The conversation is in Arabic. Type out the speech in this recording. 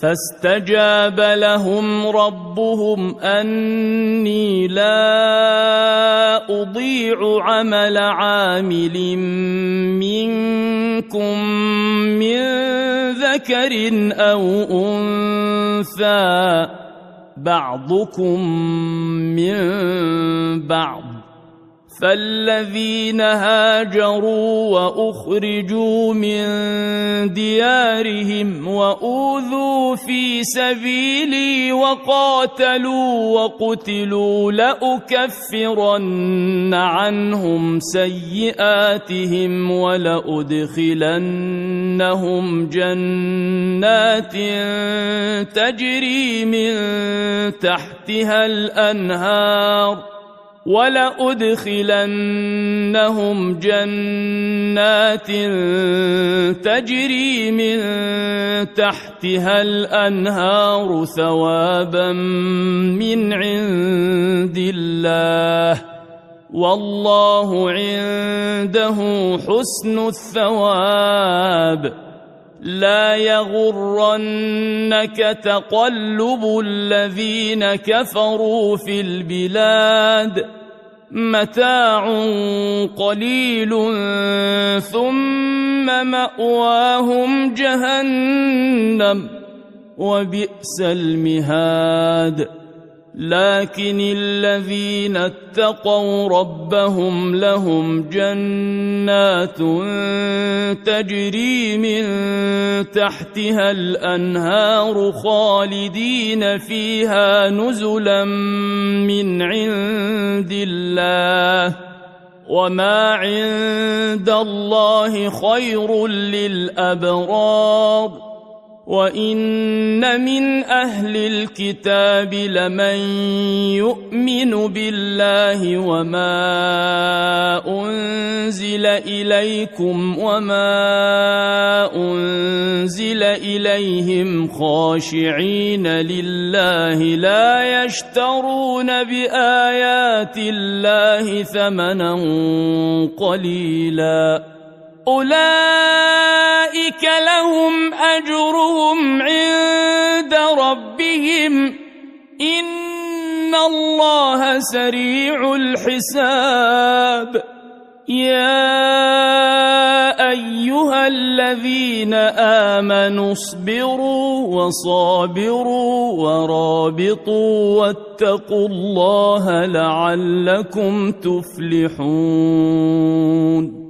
فاستجاب لهم ربهم أني لا أضيع عمل عامل منكم من ذكر أو أنثى بعضكم من بعض، فالذين هاجروا وأخرجوا من ديارهم وأوذوا في سبيلي وقاتلوا وقتلوا لأكفرن عنهم سيئاتهم ولأدخلنهم جنات تجري من تحتها الأنهار ثوابا من عند الله، والله عنده حسن الثواب. لا يغرنك تقلب الذين كفروا في البلاد، متاع قليل ثم مأواهم جهنم وبئس المهاد. لكن الذين اتقوا ربهم لهم جنات تجري من تحتها الأنهار خالدين فيها نزلا من عند الله، وما عند الله خير للأبرار. وإن من أهل الكتاب لمن يؤمن بالله وما أنزل إليكم وما أنزل إليهم خاشعين لله لا يشترون بآيات الله ثمنا قليلا، أولئك لهم أجرهم عند ربهم إن الله سريع الحساب. يا أيها الذين آمنوا اصبروا وصابروا ورابطوا واتقوا الله لعلكم تفلحون.